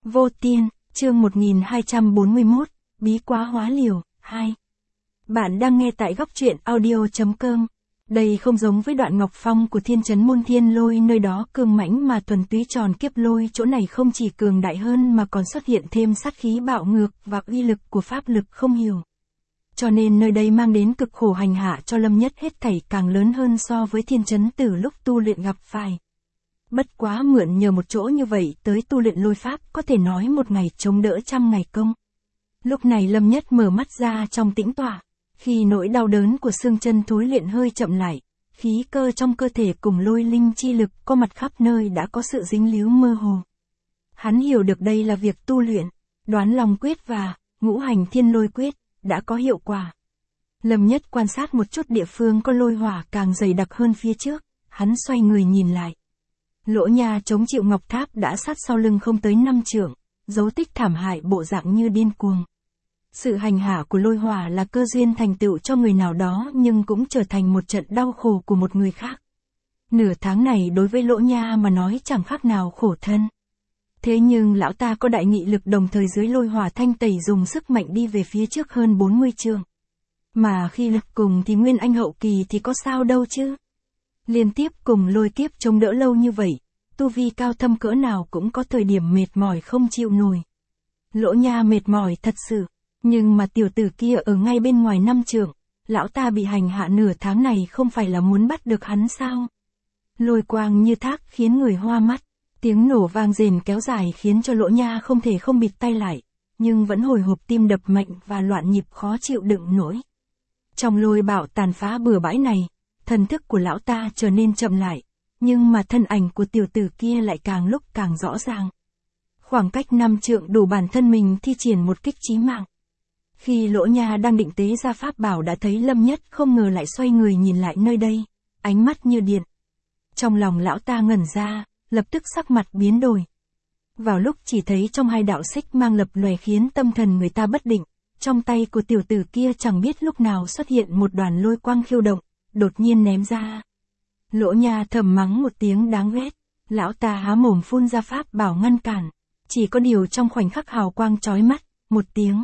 Vô Tiên, chương 1241, Bí quá hóa liều, 2. Bạn đang nghe tại góc truyện audio.com. Đây không giống với đoạn Ngọc Phong của Thiên Trấn Môn Thiên Lôi, nơi đó cường mãnh mà thuần túy tròn kiếp lôi, chỗ này không chỉ cường đại hơn mà còn xuất hiện thêm sát khí bạo ngược và uy lực của pháp lực không hiểu. Cho nên nơi đây mang đến cực khổ hành hạ cho Lâm Nhất hết thảy càng lớn hơn so với Thiên Trấn từ lúc tu luyện gặp phải. Bất quá mượn nhờ một chỗ như vậy tới tu luyện lôi pháp, có thể nói một ngày chống đỡ trăm ngày công. Lúc này Lâm Nhất mở mắt ra trong tĩnh tọa, khi nỗi đau đớn của xương chân thối luyện hơi chậm lại, khí cơ trong cơ thể cùng lôi linh chi lực có mặt khắp nơi đã có sự dính líu mơ hồ. Hắn hiểu được đây là việc tu luyện, Đoán Long quyết và Ngũ Hành Thiên Lôi quyết đã có hiệu quả. Lâm Nhất quan sát một chút địa phương có lôi hỏa càng dày đặc hơn phía trước, hắn xoay người nhìn lại. Lỗ nha chống chịu ngọc tháp đã sát sau lưng không tới 5 trượng, dấu tích thảm hại bộ dạng như điên cuồng. Sự hành hạ của lôi hỏa là cơ duyên thành tựu cho người nào đó, nhưng cũng trở thành một trận đau khổ của một người khác. Nửa tháng này đối với Lỗ nha mà nói chẳng khác nào khổ thân. Thế nhưng lão ta có đại nghị lực, đồng thời dưới lôi hỏa thanh tẩy dùng sức mạnh đi về phía trước hơn 40 trượng. Mà khi lực cùng thì Nguyên Anh hậu kỳ thì có sao đâu chứ. Liên tiếp cùng lôi kiếp chống đỡ lâu như vậy, tu vi cao thâm cỡ nào cũng có thời điểm mệt mỏi không chịu nổi. Lỗ nha mệt mỏi thật sự, nhưng mà tiểu tử kia ở ngay bên ngoài 5 trượng, lão ta bị hành hạ nửa tháng này không phải là muốn bắt được hắn sao? Lôi quang như thác khiến người hoa mắt, tiếng nổ vang rền kéo dài khiến cho Lỗ nha không thể không bịt tay lại, nhưng vẫn hồi hộp tim đập mạnh và loạn nhịp khó chịu đựng nổi. Trong lôi bạo tàn phá bừa bãi này, thần thức của lão ta trở nên chậm lại, nhưng mà thân ảnh của tiểu tử kia lại càng lúc càng rõ ràng. Khoảng cách 5 trượng đủ bản thân mình thi triển một kích chí mạng. Khi Lỗ nha đang định tế ra pháp bảo đã thấy Lâm Nhất không ngờ lại xoay người nhìn lại nơi đây, ánh mắt như điện. Trong lòng lão ta ngẩn ra, lập tức sắc mặt biến đổi. Vào lúc chỉ thấy trong hai đạo xích mang lập lòe khiến tâm thần người ta bất định, trong tay của tiểu tử kia chẳng biết lúc nào xuất hiện một đoàn lôi quang khiêu động, đột nhiên ném ra. Lỗ nha thầm mắng một tiếng đáng ghét, lão ta há mồm phun ra pháp bảo ngăn cản, chỉ có điều trong khoảnh khắc hào quang chói mắt, một tiếng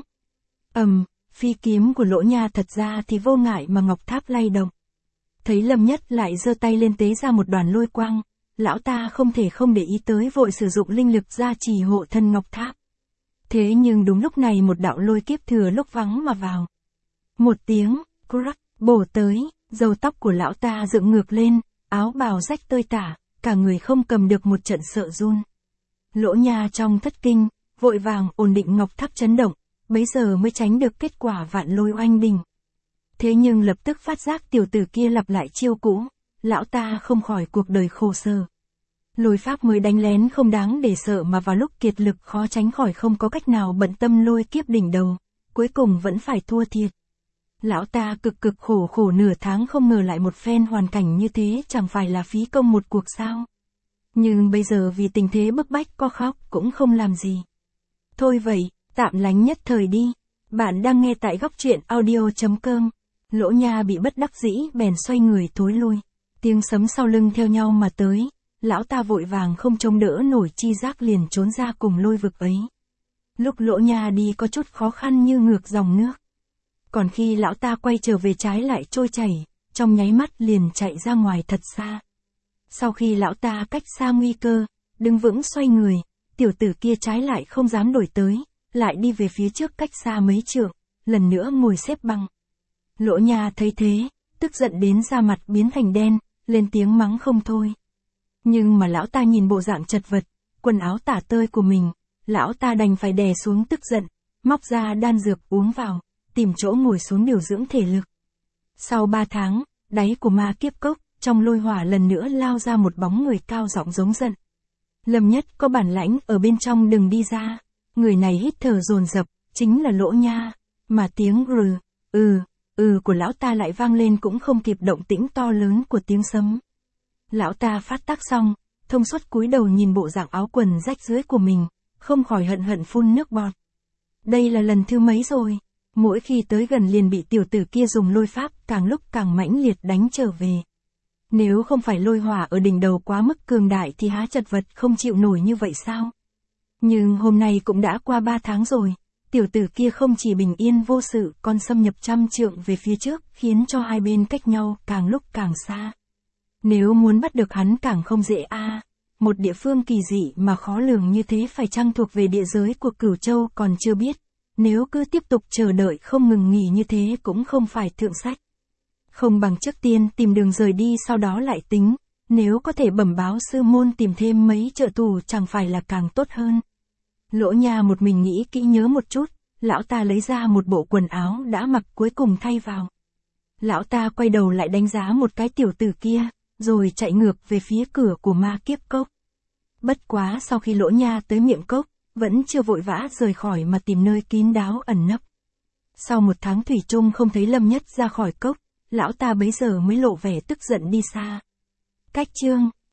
phi kiếm của Lỗ nha thật ra thì vô ngại mà ngọc tháp lay động. Thấy Lâm Nhất lại giơ tay lên tế ra một đoàn lôi quang, lão ta không thể không để ý tới, vội sử dụng linh lực gia trì hộ thân ngọc tháp. Thế nhưng đúng lúc này một đạo lôi kiếp thừa lúc vắng mà vào. Một tiếng, crack, bổ tới, râu tóc của lão ta dựng ngược lên, áo bào rách tơi tả, cả người không cầm được một trận sợ run. Lỗ nha trong thất kinh, vội vàng ổn định ngọc tháp chấn động, bấy giờ mới tránh được kết quả vạn lôi oanh đình. Thế nhưng lập tức phát giác tiểu tử kia lặp lại chiêu cũ, lão ta không khỏi cuộc đời khổ sở. Lôi pháp mới đánh lén không đáng để sợ mà vào lúc kiệt lực khó tránh khỏi không có cách nào bận tâm lôi kiếp đỉnh đầu, cuối cùng vẫn phải thua thiệt. Lão ta cực khổ nửa tháng không ngờ lại một phen hoàn cảnh như thế, chẳng phải là phí công một cuộc sao. Nhưng bây giờ vì tình thế bức bách có khóc cũng không làm gì. Thôi vậy, tạm lánh nhất thời đi. Bạn đang nghe tại góc truyện audio.com. Lỗ nha bị bất đắc dĩ bèn xoay người thối lui. Tiếng sấm sau lưng theo nhau mà tới. Lão ta vội vàng không chống đỡ nổi chi giác liền trốn ra cùng lôi vực ấy. Lúc Lỗ nha đi có chút khó khăn như ngược dòng nước. Còn khi lão ta quay trở về trái lại trôi chảy, trong nháy mắt liền chạy ra ngoài thật xa. Sau khi lão ta cách xa nguy cơ, đứng vững xoay người, tiểu tử kia trái lại không dám đổi tới, lại đi về phía trước cách xa mấy trượng, lần nữa ngồi xếp bằng. Lỗ nha thấy thế, tức giận đến da mặt biến thành đen, lên tiếng mắng không thôi. Nhưng mà lão ta nhìn bộ dạng chật vật, quần áo tả tơi của mình, lão ta đành phải đè xuống tức giận, móc ra đan dược uống vào, tìm chỗ ngồi xuống điều dưỡng thể lực. Sau 3 tháng, đáy của ma kiếp cốc, trong lôi hỏa lần nữa lao ra một bóng người cao giọng giống giận. Lâm Nhất có bản lãnh ở bên trong đừng đi ra. Người này hít thở dồn dập, chính là Lỗ nha, mà tiếng của lão ta lại vang lên cũng không kịp động tĩnh to lớn của tiếng sấm. Lão ta phát tác xong, thông suốt cúi đầu nhìn bộ dạng áo quần rách rưới của mình, không khỏi hận phun nước bọt. Đây là lần thứ mấy rồi, mỗi khi tới gần liền bị tiểu tử kia dùng lôi pháp càng lúc càng mãnh liệt đánh trở về. Nếu không phải lôi hỏa ở đỉnh đầu quá mức cường đại thì há chật vật không chịu nổi như vậy sao? Nhưng hôm nay cũng đã qua 3 tháng rồi, tiểu tử kia không chỉ bình yên vô sự còn xâm nhập trăm trượng về phía trước, khiến cho hai bên cách nhau càng lúc càng xa. Nếu muốn bắt được hắn càng không dễ a. Một địa phương kỳ dị mà khó lường như thế phải chăng thuộc về địa giới của Cửu Châu còn chưa biết. Nếu cứ tiếp tục chờ đợi không ngừng nghỉ như thế cũng không phải thượng sách. Không bằng trước tiên tìm đường rời đi sau đó lại tính, nếu có thể bẩm báo sư môn tìm thêm mấy trợ thủ chẳng phải là càng tốt hơn. Lỗ Nha một mình nghĩ kỹ nhớ một chút, lão ta lấy ra một bộ quần áo đã mặc cuối cùng thay vào. Lão ta quay đầu lại đánh giá một cái tiểu tử kia, rồi chạy ngược về phía cửa của ma kiếp cốc. Bất quá sau khi Lỗ Nha tới miệng cốc, vẫn chưa vội vã rời khỏi mà tìm nơi kín đáo ẩn nấp. Sau 1 tháng thủy chung không thấy Lâm Nhất ra khỏi cốc, lão ta bấy giờ mới lộ vẻ tức giận đi xa. Cách chương